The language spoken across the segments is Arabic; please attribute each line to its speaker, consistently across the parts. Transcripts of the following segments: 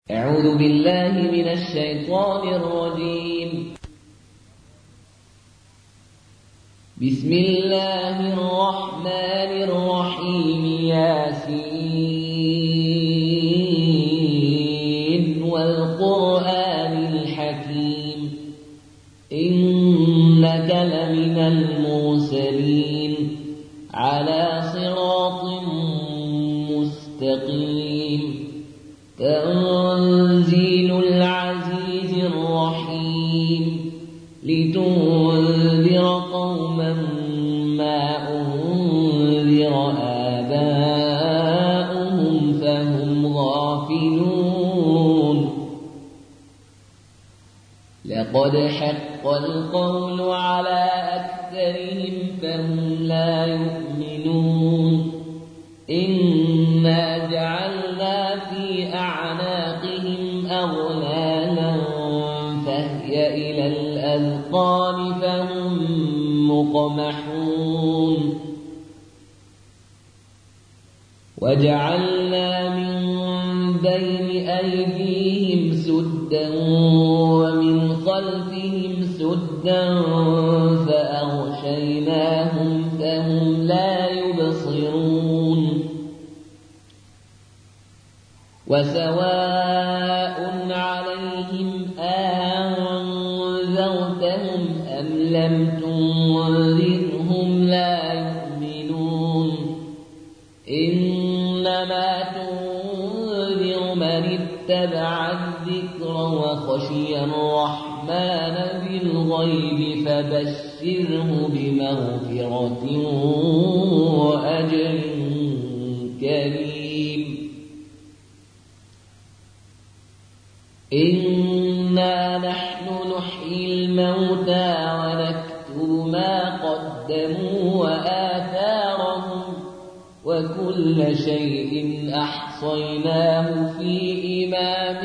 Speaker 1: أعوذ بالله من الشيطان الرجيم. بسم الله الرحمن الرحيم. ياسين والقرآن الحكيم إنك لمن المرسلين على صراط مستقيم. تنزيل العزيز الرحيم لتنذر قوما ما أنذر آباؤهم فهم غافلون. لقد حق القول على أكثرهم فهم لا يؤمنون. إنا جعلنا في أعناقهم أغلالا فهي إلى الأذقان فهم مقمحون. وجعلنا من بين أيديهم سدا ومن خلفهم سدا فأغشيناهم فهم لا يبصرون. وسواء عليهم أنذرتهم أم لم تنذرهم لا يؤمنون. إنما تنذر من اتبع الذكر وخشي الرحمن بالغيب فبشره بمغفرة وأجر كريم. إنا نحن نحيي الموتى ونكتب ما قدموا وآثارهم وكل شيء أحصيناه في إمام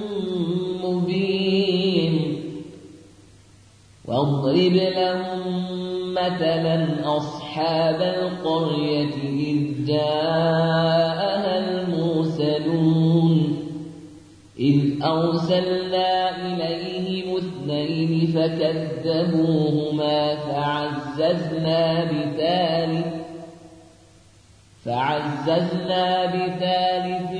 Speaker 1: مبين. واضرب لهم مثلا أصحاب القرية إذ جاءها المرسلون إذ أرسلنا إليهم اثنين فكذبوهما فعززنا بثالث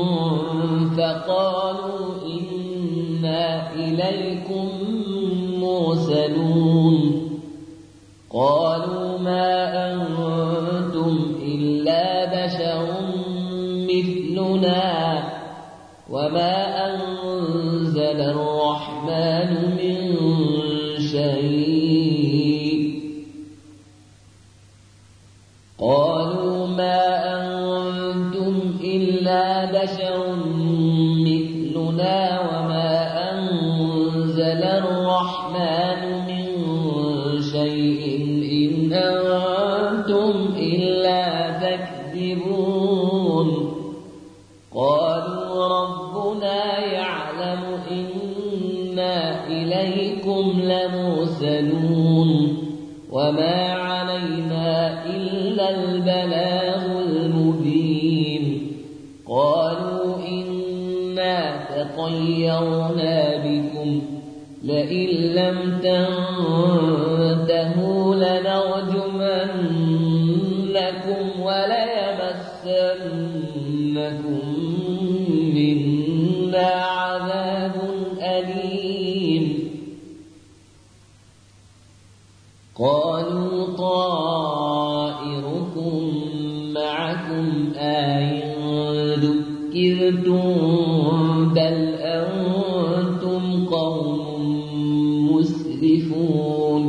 Speaker 1: فقالوا إنا إليكم مرسلون. قالوا ما أنتم إلا بشر مثلنا وما أنزل الرحمن من شيء. قالوا ما أنتم إلا بشر مثلنا وما أنزل الرحمن من شيء إن أنتم إلا تكذبون. قالوا ربنا يعلم إنا إليكم لمرسلون وما علينا إلا البلاغ المبين. قالوا إنا تطيرنا بكم لئن لم تنتهوا لنرجمنكم وليمسنكم منا عذاب أليم. قالوا طائركم معكم أئن ذكرتم بل أنتم قوم مسرفون.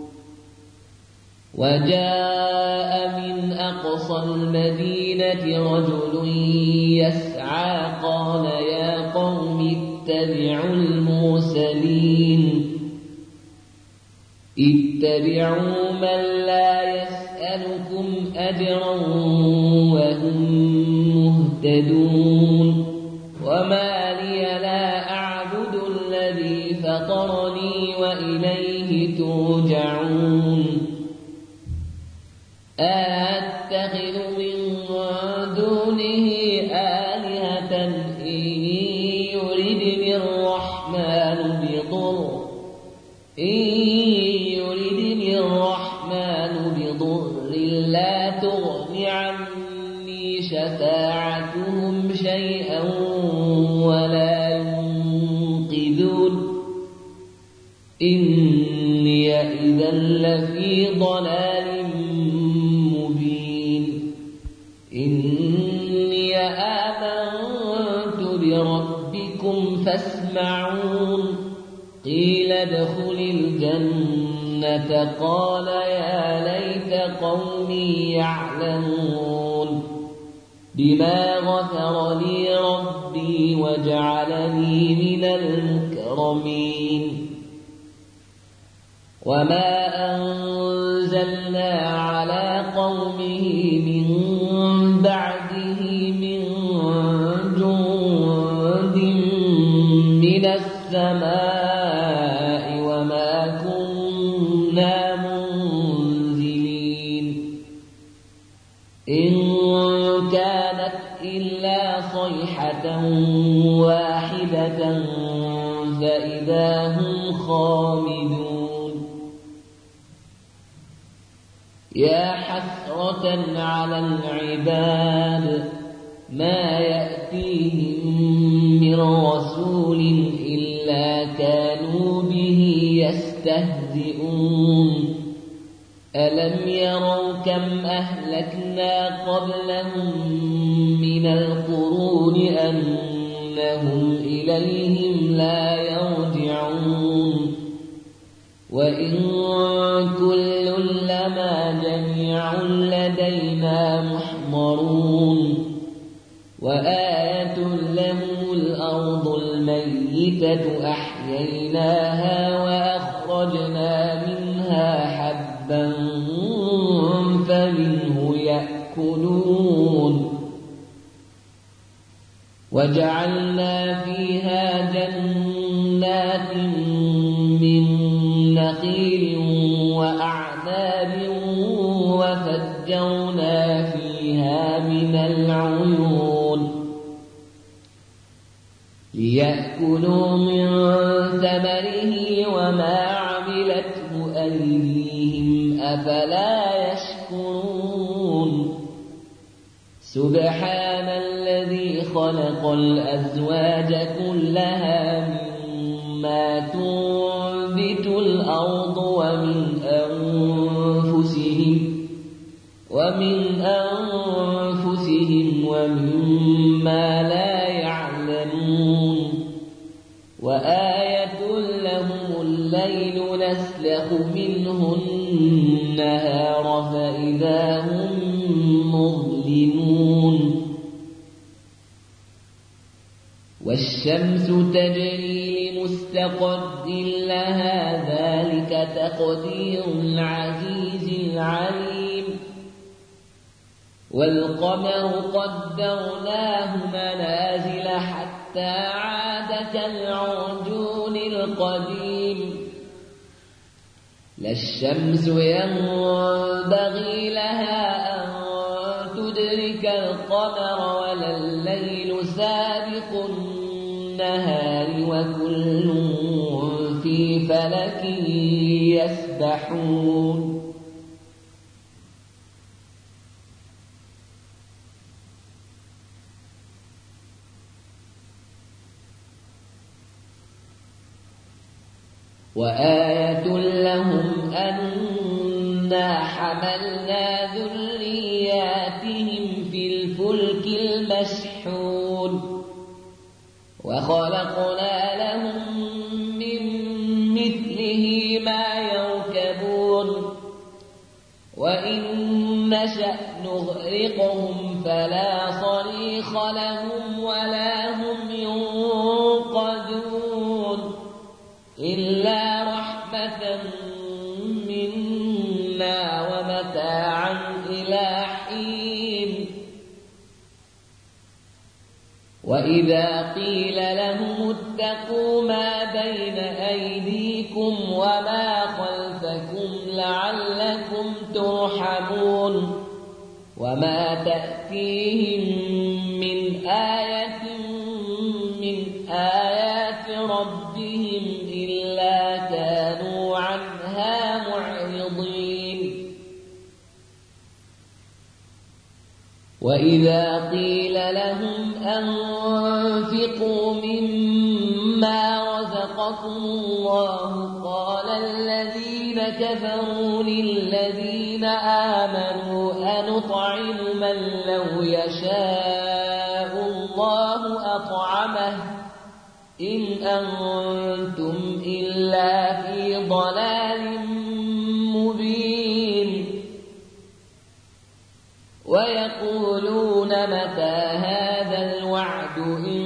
Speaker 1: وجاء من أقصى المدينة رجل يسعى قال يا قوم اتبعوا المرسلين اتبعوا من لا يسألكم أجرا وهم مهتدون. وما لي لا أعبد الذي فطرني وإليه ترجعون. أتخذ من دونه آلهة إن يردني الرحمن بضر لا تغن عني شفاعتهم شيئا ولا ينقذون إني إذا لفي ضلال مبين إني آمنت بربكم فاسمعون قيل ادخل الجنة قال يا ليت قومي يعلمون بما غفر لي ربي وجعلني من المكرمين وما أنزلنا على قومه من بعده من جند من السماء وما كنا منزلين إن كانت إلا صيحة واحدة فإذا هم خامدون يا حسرة على العباد ما يأتيهم من رسول إلا كانوا به يستهزئون ألم يروا كم أهلكنا قبلهم من القرون أنهم إليهم لا يرجعون وإن كل لما جميع لدينا محضرون وآية لهم الأرض الميتة أحييناها وأخرجنا منها حبا فمنه يأكلون وجعلنا فيها جنات من نخيل وأعناب وفجرنا فيها من العيون ليأكلوا من ثمره وما عملته أيديهم أفلا يشكرون سبحان الذي خلق الأزواج كلها مما تنبت الأرض ومن أنفسهم ومما لا يعلمون وآية لهم الليل نسلخ منه النهار فإذا هم مظلمون والشمس تجري لمستقر لها ذلك تقدير العزيز العليم والقمر قدرناه منازل حتى عاد كالعرجون القديم لا الشمس ينبغي لها أن تدرك القمر ولا الليل سابق النهار وكل في فلك يسبحون وآية لهم أنا حملنا ذرياتهم في الفلك المشحون وخلقنا لهم من مثله ما يركبون وإن نشأ نغرقهم فلا صريخ لهم ولا هم ينقذون إلا رحمة منا ومتاعا إلى حين وإذا قيل لهم اتقوا ما بين أيديكم وما خلفكم لعلكم ترحمون وما تأتيهم من آية من آيات ربهم إلا كانوا عنها معرضين وإذا قيل لهم أنفقوا مما رزقكم الله قال الذين كفروا للذين آمنوا أنطعم من لو يشاء الله أطعمه إن أنتم إلا في ضلال مبين ويقولون متى هذا الوعد إن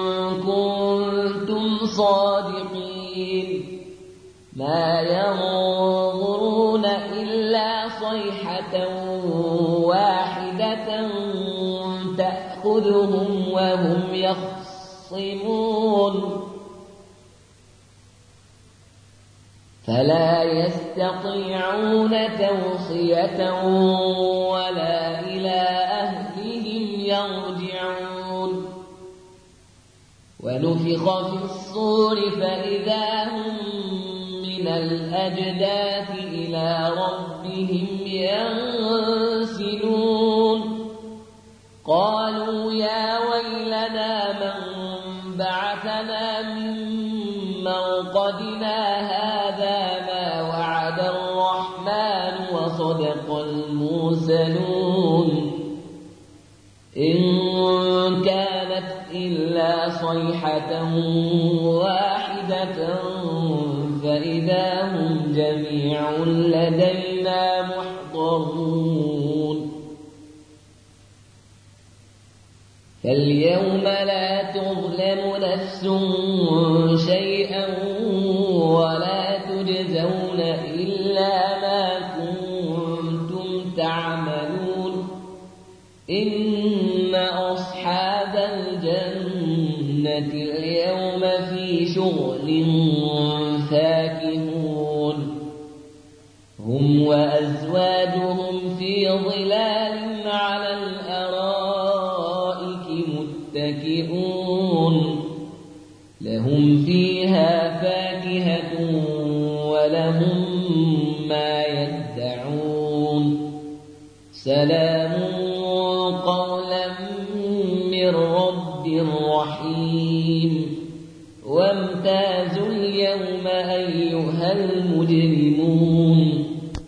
Speaker 1: كنتم صادقين ما ينظرون إلا صيحة واحدة تأخذهم وهم يخصمون فلا يستطيعون توصية ولا إلى أهلهم يرجعون ونفخ في الصور فإذا هم من الأجداث إلى ربهم ينسلون قالوا يا ويلنا من بعثنا من مرقدنا هذا ما وعد الرحمن وصدق المرسلون إن كانت إلا صيحة واحدة فإذا هم جميع لدينا محضرون فاليوم لا تظلم نفس شيئا ولا تجزون إلا ما كنتم تعملون إن أصحاب الجنة اليوم في شغل فاكهون هم وأزواجهم في ظلال على الأرائك متكئون لهم فيها فاكهة ولهم ما يدعون سلام قولا من رب رحيم وامتازوا اليوم أيها المجرمون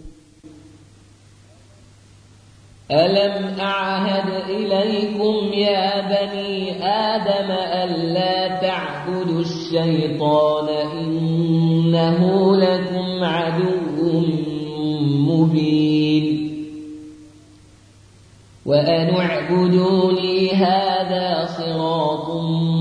Speaker 1: ألم أعهد إليكم يا بني آدم ألا تعبدوا الشيطان إنه لكم عدو مبين وأن اعبدوني هذا صراط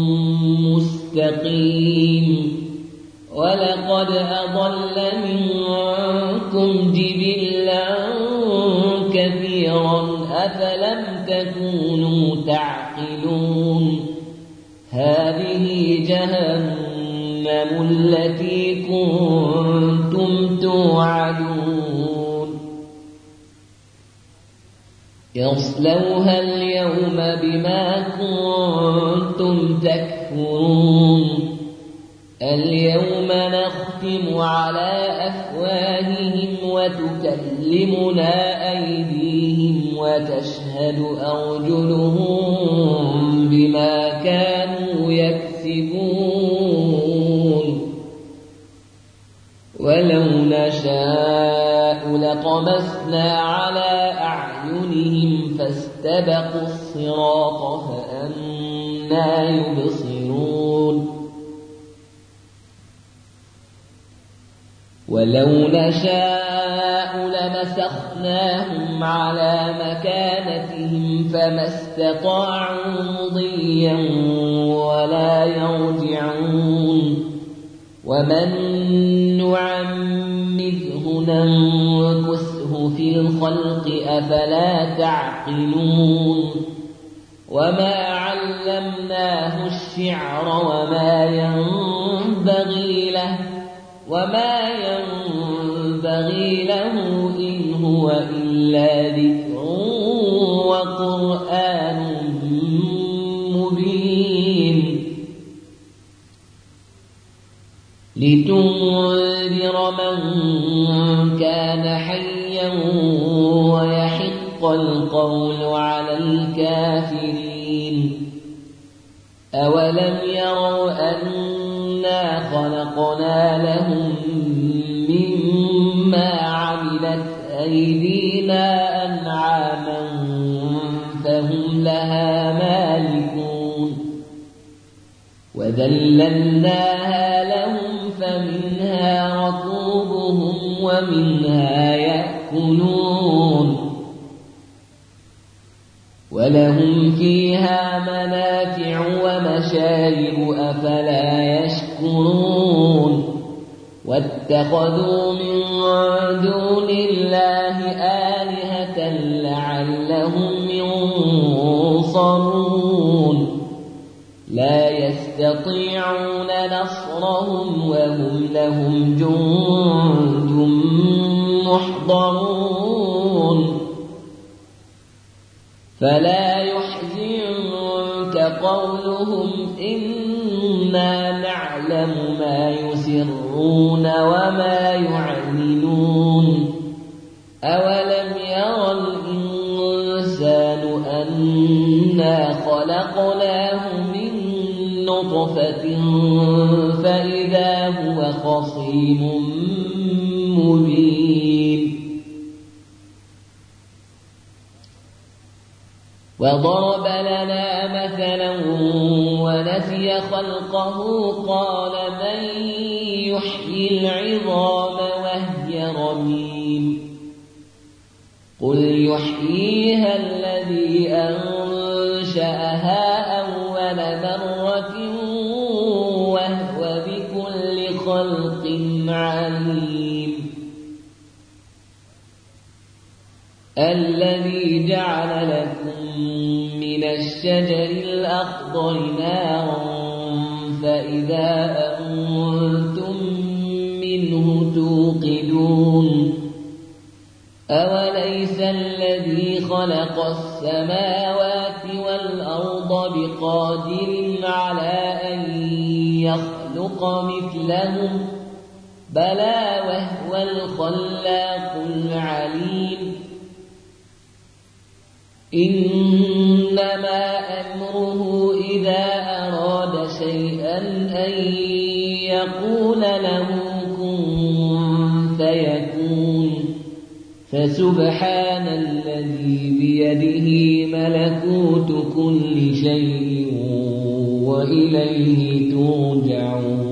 Speaker 1: مستقيم ولقد أضل منكم جبلا كثيرا أفلم تكونوا تعقلون هذه جهنم التي كنتم توعدون يصلوها اليوم بما كنتم تكفرون اليوم نختم على أفواههم وتكلمنا أيديهم وتشهد أرجلهم بما كانوا يكسبون ولو نشاء لطمسنا على أعينهم فاستبقوا الصراط فأنى يبصرون ولو نشاء لمسخناهم على مكانتهم فما استطاعوا مضيا ولا يرجعون ومن نعمره ننكسه في الخلق أفلا تعقلون وما علمناه الشعر وما ينبغي له إن هو إلا ذكر وقرآن مبين لتنذر من كان حيا ويحق القول على الكافرين أولم يروا أنا خلقنا لهم مما عملت أيدينا أنعاما فهم لها مالكون وذللناها لهم فمنها ركوبهم ومنها يأكلون ولهم فيها منافع ومشارب أفلا يشكرون واتخذوا من دون الله آلهة لعلهم ينصرون لا يستطيعون نصرهم وهم لهم جند محضرون فلا يحزنك قولهم إنا نعلم ما يسرون وما يعلنون أولم يرى الإنسان أنا خلقناه من نطفة فإذا هو خصيم مبين وضرب لنا مثلا ونسي خلقه قال من يحيي العظام وهي رميم قل يحييها الذي أنشأها أول مرة وهو بكل خلق عليم الذي جعل لكم من الشجر الأخضر نارا فإذا أنتم منه توقدون أوليس الذي خلق السماوات والأرض بقادر على أن يخلق مثلهم بلى وهو الخلاق العليم إنما أمره إذا أراد شيئا أن يقول له كن فيكون فسبحان الذي بيده ملكوت كل شيء وإليه ترجعون